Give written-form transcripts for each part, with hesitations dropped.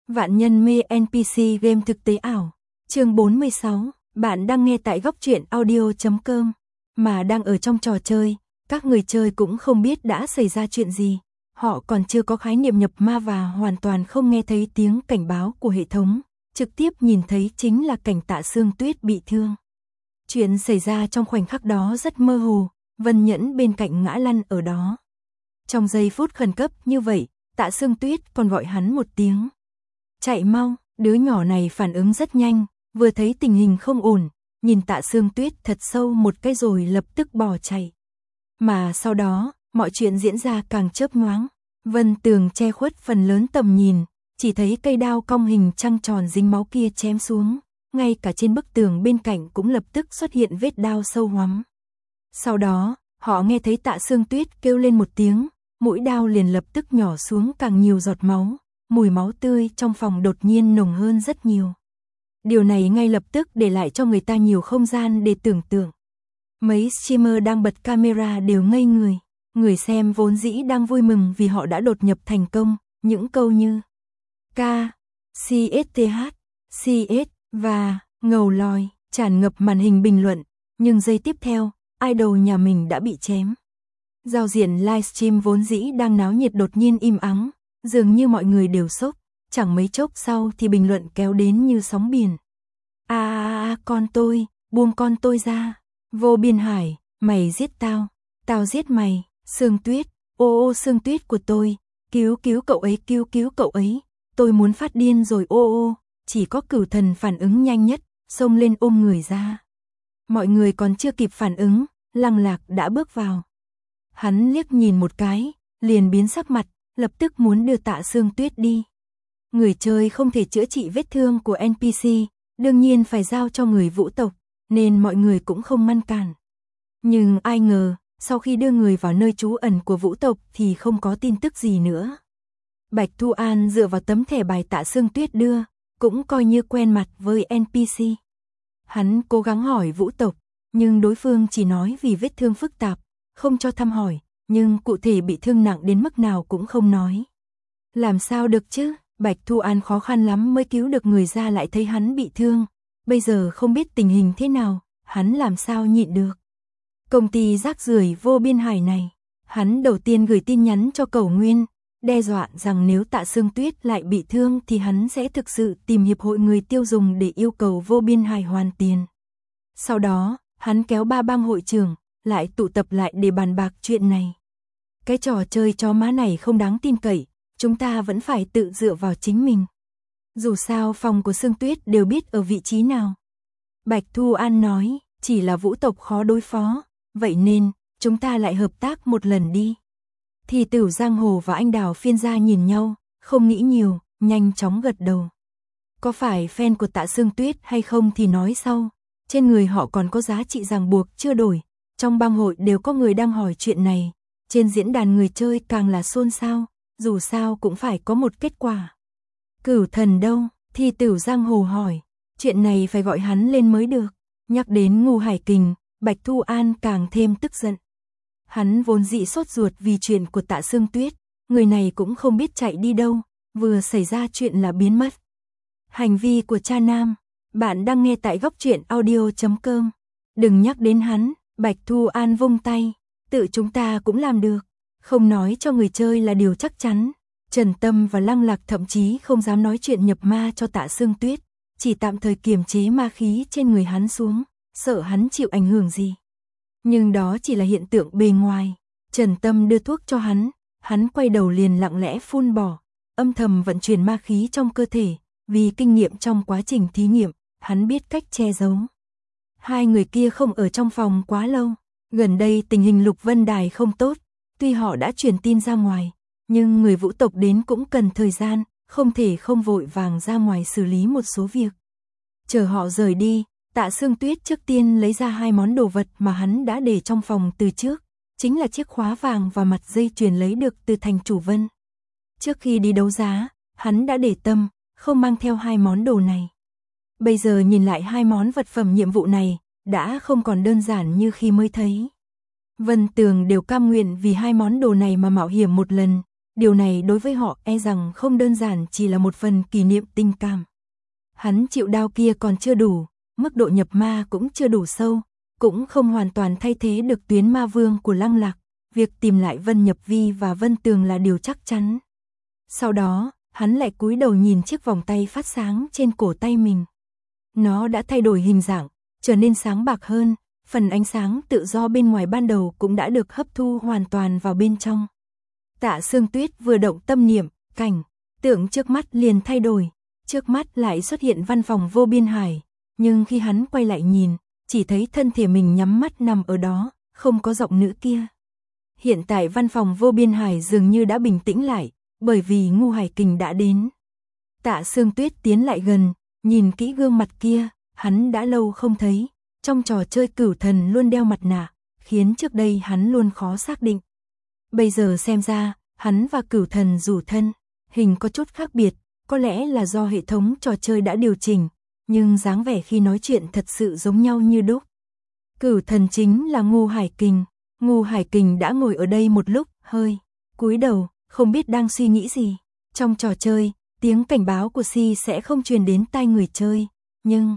Vạn nhân mê NPC game thực tế ảo. Chương 46, bạn đang nghe tại góc truyện audio.com. Mà đang ở trong trò chơi, các người chơi cũng không biết đã xảy ra chuyện gì. Họ còn chưa có khái niệm nhập ma và hoàn toàn không nghe thấy tiếng cảnh báo của hệ thống. Trực tiếp nhìn thấy chính là cảnh Tạ Sương Tuyết bị thương. Chuyện xảy ra trong khoảnh khắc đó rất mơ hồ, Vân Nhẫn bên cạnh ngã lăn ở đó. Trong giây phút khẩn cấp như vậy, Tạ Sương Tuyết còn gọi hắn một tiếng. Chạy mau, đứa nhỏ này phản ứng rất nhanh, vừa thấy tình hình không ổn, nhìn Tạ Sương Tuyết thật sâu một cái rồi lập tức bỏ chạy. Mà sau đó, mọi chuyện diễn ra càng chớp nhoáng, vân tường che khuất phần lớn tầm nhìn, chỉ thấy cây đao cong hình trăng tròn dính máu kia chém xuống, ngay cả trên bức tường bên cạnh cũng lập tức xuất hiện vết đao sâu hoắm. Sau đó, họ nghe thấy Tạ Sương Tuyết kêu lên một tiếng, mũi đao liền lập tức nhỏ xuống càng nhiều giọt máu. Mùi máu tươi trong phòng đột nhiên nồng hơn rất nhiều. Điều này ngay lập tức để lại cho người ta nhiều không gian để tưởng tượng. Mấy streamer đang bật camera đều ngây người. Người xem vốn dĩ đang vui mừng vì họ đã đột nhập thành công. Những câu như K, CSTH, CS và ngầu lòi tràn ngập màn hình bình luận. Nhưng giây tiếp theo, idol nhà mình đã bị chém. Giao diện livestream vốn dĩ đang náo nhiệt đột nhiên im ắng. Dường như mọi người đều sốc, chẳng mấy chốc sau thì bình luận kéo đến như sóng biển. Con tôi, buông con tôi ra. Vô Biên Hải, mày giết tao, tao giết mày. Sương Tuyết, ô Sương Tuyết của tôi, cứu cậu ấy, cứu cậu ấy. Tôi muốn phát điên rồi ô. Chỉ có Cửu Thần phản ứng nhanh nhất, xông lên ôm người ra. Mọi người còn chưa kịp phản ứng, Lăng Lạc đã bước vào. Hắn liếc nhìn một cái, liền biến sắc mặt. Lập tức muốn đưa Tạ Sương Tuyết đi. Người chơi không thể chữa trị vết thương của NPC, đương nhiên phải giao cho người vũ tộc, nên mọi người cũng không ngăn cản. Nhưng ai ngờ, sau khi đưa người vào nơi trú ẩn của vũ tộc thì không có tin tức gì nữa. Bạch Thu An dựa vào tấm thẻ bài Tạ Sương Tuyết đưa, cũng coi như quen mặt với NPC. Hắn cố gắng hỏi vũ tộc, nhưng đối phương chỉ nói vì vết thương phức tạp, không cho thăm hỏi. Nhưng cụ thể bị thương nặng đến mức nào cũng không nói. Làm sao được chứ, Bạch Thu An khó khăn lắm mới cứu được người ra lại thấy hắn bị thương. Bây giờ không biết tình hình thế nào, hắn làm sao nhịn được. Công ty rác rưởi Vô Biên Hải này, hắn đầu tiên gửi tin nhắn cho Cẩu Nguyên, đe dọa rằng nếu Tạ Sương Tuyết lại bị thương thì hắn sẽ thực sự tìm hiệp hội người tiêu dùng để yêu cầu Vô Biên Hải hoàn tiền. Sau đó, hắn kéo 3 bang hội trưởng, lại tụ tập lại để bàn bạc chuyện này. Cái trò chơi chó má này không đáng tin cậy, chúng ta vẫn phải tự dựa vào chính mình. Dù sao phòng của Sương Tuyết đều biết ở vị trí nào. Bạch Thu An nói, chỉ là vũ tộc khó đối phó, vậy nên, chúng ta lại hợp tác một lần đi. Thì Tử Giang Hồ và anh Đào Phiên Gia nhìn nhau, không nghĩ nhiều, nhanh chóng gật đầu. Có phải fan của Tạ Sương Tuyết hay không thì nói sau, trên người họ còn có giá trị ràng buộc chưa đổi, trong bang hội đều có người đang hỏi chuyện này. Trên diễn đàn người chơi càng là xôn xao, dù sao cũng phải có một kết quả. Cửu Thần đâu? Thì Tử Giang Hồ hỏi, chuyện này phải gọi hắn lên mới được. Nhắc đến Ngô Hải Kình, Bạch Thu An càng thêm tức giận. Hắn vốn dĩ sốt ruột vì chuyện của Tạ Sương Tuyết, người này cũng không biết chạy đi đâu, vừa xảy ra chuyện là biến mất. Hành vi của cha nam, bạn đang nghe tại góc truyện audio.com. Đừng nhắc đến hắn, Bạch Thu An vung tay. Tự chúng ta cũng làm được, không nói cho người chơi là điều chắc chắn. Trần Tâm và Lăng Lạc thậm chí không dám nói chuyện nhập ma cho Tạ Sương Tuyết, chỉ tạm thời kiềm chế ma khí trên người hắn xuống, sợ hắn chịu ảnh hưởng gì. Nhưng đó chỉ là hiện tượng bề ngoài. Trần Tâm đưa thuốc cho hắn quay đầu liền lặng lẽ phun bỏ, âm thầm vận chuyển ma khí trong cơ thể, vì kinh nghiệm trong quá trình thí nghiệm, hắn biết cách che giấu. Hai người kia không ở trong phòng quá lâu. Gần đây tình hình Lục Vân Đài không tốt, tuy họ đã truyền tin ra ngoài, nhưng người vũ tộc đến cũng cần thời gian, không thể không vội vàng ra ngoài xử lý một số việc. Chờ họ rời đi, Tạ Sương Tuyết trước tiên lấy ra 2 món đồ vật mà hắn đã để trong phòng từ trước, chính là chiếc khóa vàng và mặt dây chuyền lấy được từ thành chủ Vân. Trước khi đi đấu giá, hắn đã để tâm, không mang theo 2 món đồ này. Bây giờ nhìn lại 2 món vật phẩm nhiệm vụ này, đã không còn đơn giản như khi mới thấy. Vân Tường đều cam nguyện vì 2 món đồ này mà mạo hiểm một lần, điều này đối với họ e rằng không đơn giản chỉ là một phần kỷ niệm tình cảm. Hắn chịu đau kia còn chưa đủ, mức độ nhập ma cũng chưa đủ sâu, cũng không hoàn toàn thay thế được tuyến ma vương của Lăng Lạc, việc tìm lại Vân Nhập Vi và Vân Tường là điều chắc chắn. Sau đó, hắn lại cúi đầu nhìn chiếc vòng tay phát sáng trên cổ tay mình. Nó đã thay đổi hình dạng, trở nên sáng bạc hơn, phần ánh sáng tự do bên ngoài ban đầu cũng đã được hấp thu hoàn toàn vào bên trong. Tạ Sương Tuyết vừa động tâm niệm, cảnh tượng trước mắt liền thay đổi, trước mắt lại xuất hiện văn phòng Vô Biên Hải, nhưng khi hắn quay lại nhìn, chỉ thấy thân thể mình nhắm mắt nằm ở đó, không có giọng nữ kia. Hiện tại văn phòng Vô Biên Hải dường như đã bình tĩnh lại, bởi vì Ngu Hải Kình đã đến. Tạ Sương Tuyết tiến lại gần, nhìn kỹ gương mặt kia, hắn đã lâu không thấy, trong trò chơi Cửu Thần luôn đeo mặt nạ, khiến trước đây hắn luôn khó xác định. Bây giờ xem ra, hắn và Cửu Thần dù thân, hình có chút khác biệt, có lẽ là do hệ thống trò chơi đã điều chỉnh, nhưng dáng vẻ khi nói chuyện thật sự giống nhau như đúc. Cửu Thần chính là Ngu Hải Kình. Ngu Hải Kình đã ngồi ở đây một lúc, hơi cúi đầu, không biết đang suy nghĩ gì. Trong trò chơi, tiếng cảnh báo của Si sẽ không truyền đến tai người chơi, nhưng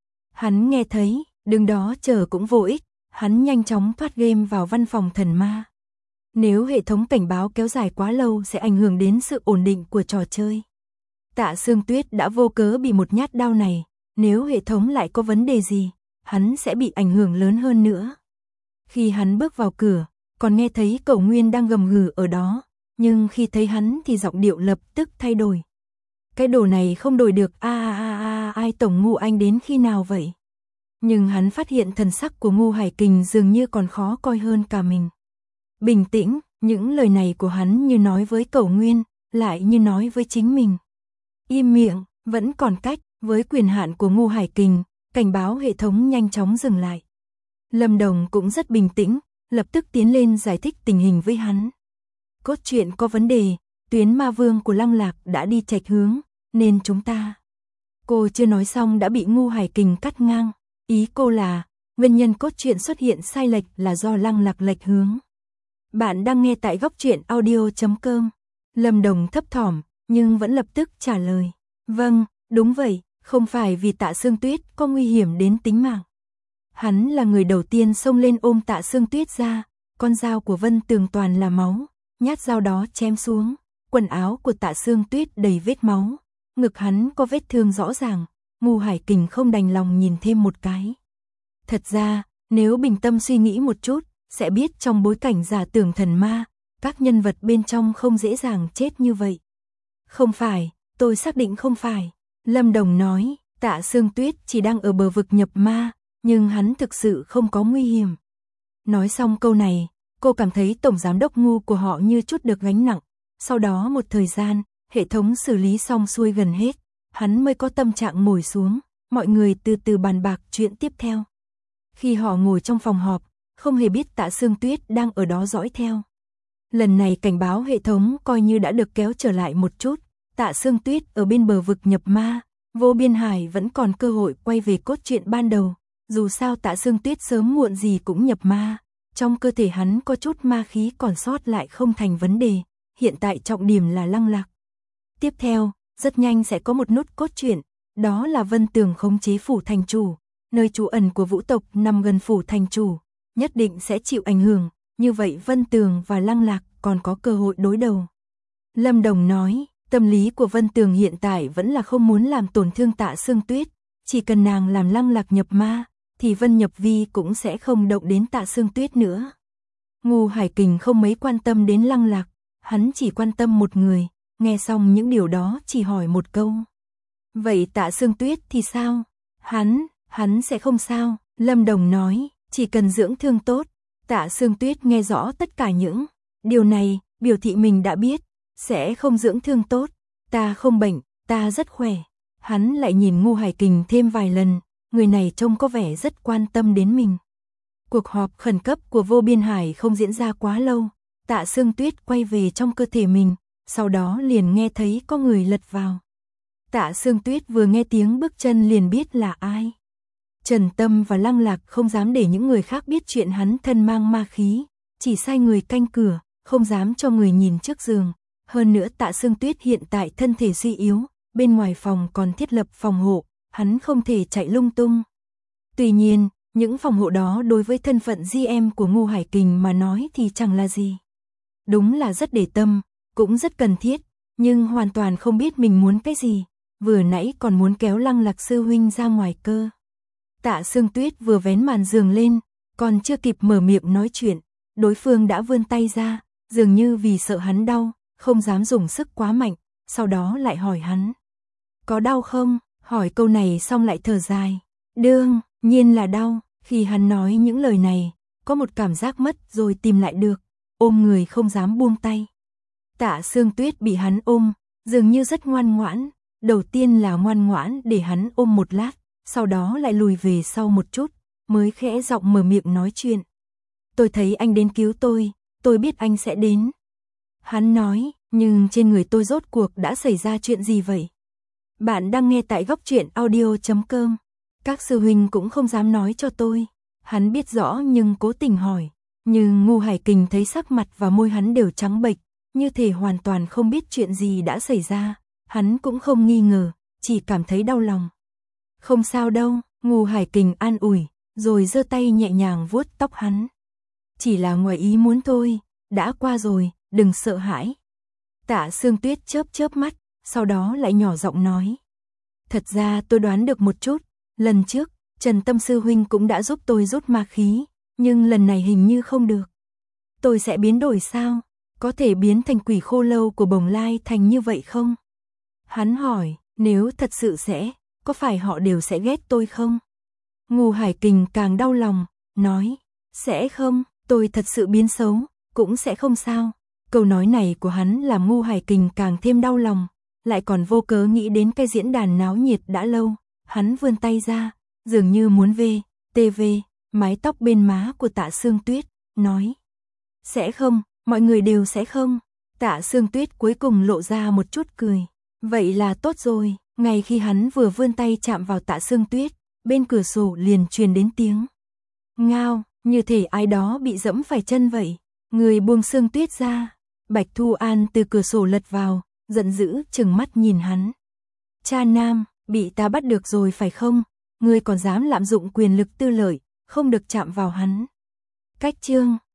hắn nghe thấy, đứng đó chờ cũng vô ích, hắn nhanh chóng thoát game vào văn phòng thần ma. Nếu hệ thống cảnh báo kéo dài quá lâu sẽ ảnh hưởng đến sự ổn định của trò chơi. Tạ Sương Tuyết đã vô cớ bị một nhát đao này, nếu hệ thống lại có vấn đề gì, hắn sẽ bị ảnh hưởng lớn hơn nữa. Khi hắn bước vào cửa, còn nghe thấy Cẩu Nguyên đang gầm gừ ở đó, nhưng khi thấy hắn thì giọng điệu lập tức thay đổi. Cái đồ này không đổi được, ai tổng Ngu anh đến khi nào vậy? Nhưng hắn phát hiện thần sắc của Ngu Hải Kình dường như còn khó coi hơn cả mình. Bình tĩnh, những lời này của hắn như nói với Cẩu Nguyên, lại như nói với chính mình. Im miệng, vẫn còn cách, với quyền hạn của Ngu Hải Kình, cảnh báo hệ thống nhanh chóng dừng lại. Lâm Đồng cũng rất bình tĩnh, lập tức tiến lên giải thích tình hình với hắn. Cốt truyện có vấn đề, tuyến ma vương của Lăng Lạc đã đi chệch hướng, nên chúng ta... Cô chưa nói xong đã bị Ngu Hải Kình cắt ngang. Ý cô là, nguyên nhân cốt truyện xuất hiện sai lệch là do Lăng Lạc lệch hướng. Bạn đang nghe tại góc truyện audio.com. Lâm Đồng thấp thỏm, nhưng vẫn lập tức trả lời. Vâng, đúng vậy, không phải vì Tạ Sương Tuyết có nguy hiểm đến tính mạng. Hắn là người đầu tiên xông lên ôm Tạ Sương Tuyết ra, con dao của Vân Tường toàn là máu, nhát dao đó chém xuống, quần áo của Tạ Sương Tuyết đầy vết máu, ngực hắn có vết thương rõ ràng, Ngu Hải Kình không đành lòng nhìn thêm một cái. Thật ra, nếu bình tâm suy nghĩ một chút, sẽ biết trong bối cảnh giả tưởng thần ma, các nhân vật bên trong không dễ dàng chết như vậy. Không phải, tôi xác định không phải. Lâm Đồng nói, Tạ Sương Tuyết chỉ đang ở bờ vực nhập ma, nhưng hắn thực sự không có nguy hiểm. Nói xong câu này, cô cảm thấy tổng giám đốc Ngu của họ như chút được gánh nặng. Sau đó một thời gian, hệ thống xử lý xong xuôi gần hết, hắn mới có tâm trạng ngồi xuống, mọi người từ từ bàn bạc chuyện tiếp theo. Khi họ ngồi trong phòng họp, không hề biết Tạ Sương Tuyết đang ở đó dõi theo. Lần này cảnh báo hệ thống coi như đã được kéo trở lại một chút, Tạ Sương Tuyết ở bên bờ vực nhập ma, Vô Biên Hải vẫn còn cơ hội quay về cốt truyện ban đầu. Dù sao Tạ Sương Tuyết sớm muộn gì cũng nhập ma, trong cơ thể hắn có chút ma khí còn sót lại không thành vấn đề, hiện tại trọng điểm là Lăng Lạc. Tiếp theo, rất nhanh sẽ có một nút cốt truyện, đó là Vân Tường khống chế phủ thành chủ, nơi trú ẩn của vũ tộc nằm gần phủ thành chủ, nhất định sẽ chịu ảnh hưởng, như vậy Vân Tường và Lăng Lạc còn có cơ hội đối đầu. Lâm Đồng nói, tâm lý của Vân Tường hiện tại vẫn là không muốn làm tổn thương Tạ Sương Tuyết, chỉ cần nàng làm Lăng Lạc nhập ma, thì Vân Nhập Vi cũng sẽ không động đến Tạ Sương Tuyết nữa. Ngu Hải Kình không mấy quan tâm đến Lăng Lạc, hắn chỉ quan tâm một người, nghe xong những điều đó chỉ hỏi một câu. Vậy Tạ Sương Tuyết thì sao? Hắn sẽ không sao, Lâm Đồng nói, chỉ cần dưỡng thương tốt. Tạ Sương Tuyết nghe rõ tất cả những điều này, biểu thị mình đã biết, sẽ không dưỡng thương tốt, ta không bệnh, ta rất khỏe. Hắn lại nhìn Ngu Hải Kình thêm vài lần, người này trông có vẻ rất quan tâm đến mình. Cuộc họp khẩn cấp của Vô Biên Hải không diễn ra quá lâu, Tạ Sương Tuyết quay về trong cơ thể mình, sau đó liền nghe thấy có người lật vào. Tạ Sương Tuyết vừa nghe tiếng bước chân liền biết là ai. Trần Tâm và Lăng Lạc không dám để những người khác biết chuyện hắn thân mang ma khí, chỉ sai người canh cửa, không dám cho người nhìn trước giường, Hơn nữa Tạ Sương Tuyết hiện tại thân thể suy yếu, bên ngoài phòng còn thiết lập phòng hộ, hắn không thể chạy lung tung. Tuy nhiên, những phòng hộ đó đối với thân phận GM của Ngô Hải Kình mà nói thì chẳng là gì. Đúng là rất để tâm, cũng rất cần thiết, nhưng hoàn toàn không biết mình muốn cái gì, vừa nãy còn muốn kéo Lăng Lạc sư huynh ra ngoài cơ. Tạ Sương Tuyết vừa vén màn giường lên, còn chưa kịp mở miệng nói chuyện, đối phương đã vươn tay ra, dường như vì sợ hắn đau, không dám dùng sức quá mạnh, sau đó lại hỏi hắn. Có đau không? Hỏi câu này xong lại thở dài. Đương nhiên là đau, khi hắn nói những lời này, có một cảm giác mất rồi tìm lại được, ôm người không dám buông tay. Tạ Sương Tuyết bị hắn ôm, dường như rất ngoan ngoãn, đầu tiên là ngoan ngoãn để hắn ôm một lát, sau đó lại lùi về sau một chút, mới khẽ giọng mở miệng nói chuyện. Tôi thấy anh đến cứu tôi biết anh sẽ đến. Hắn nói, nhưng trên người tôi rốt cuộc đã xảy ra chuyện gì vậy? Bạn đang nghe tại góc truyện audio.com. Các sư huynh cũng không dám nói cho tôi. Hắn biết rõ nhưng cố tình hỏi. Nhưng Ngô Hải Kình thấy sắc mặt và môi hắn đều trắng bệch, như thể hoàn toàn không biết chuyện gì đã xảy ra. Hắn cũng không nghi ngờ, chỉ cảm thấy đau lòng. Không sao đâu, Ngô Hải Kình an ủi, rồi giơ tay nhẹ nhàng vuốt tóc hắn. Chỉ là ngoài ý muốn thôi, đã qua rồi, đừng sợ hãi. Tạ Sương Tuyết chớp chớp mắt, sau đó lại nhỏ giọng nói. Thật ra tôi đoán được một chút, lần trước, Trần Tâm sư huynh cũng đã giúp tôi rút ma khí, nhưng lần này hình như không được. Tôi sẽ biến đổi sao? Có thể biến thành quỷ khô lâu của Bồng Lai thành như vậy không? Hắn hỏi, nếu thật sự sẽ, có phải họ đều sẽ ghét tôi không? Ngô Hải Kình càng đau lòng, nói, sẽ không, tôi thật sự biến xấu, cũng sẽ không sao. Câu nói này của hắn làm Ngô Hải Kình càng thêm đau lòng, lại còn vô cớ nghĩ đến cái diễn đàn náo nhiệt đã lâu. Hắn vươn tay ra, dường như muốn TV, mái tóc bên má của Tạ Sương Tuyết, nói. Sẽ không, mọi người đều sẽ không. Tạ Sương Tuyết cuối cùng lộ ra một chút cười. Vậy là tốt rồi, ngay khi hắn vừa vươn tay chạm vào Tạ Sương Tuyết, bên cửa sổ liền truyền đến tiếng. Ngao, như thể ai đó bị dẫm phải chân vậy. Người buông Sương Tuyết ra. Bạch Thu An từ cửa sổ lật vào, giận dữ trừng mắt nhìn hắn. Cha nam, bị ta bắt được rồi phải không? Ngươi còn dám lạm dụng quyền lực tư lợi, không được chạm vào hắn. Cách chương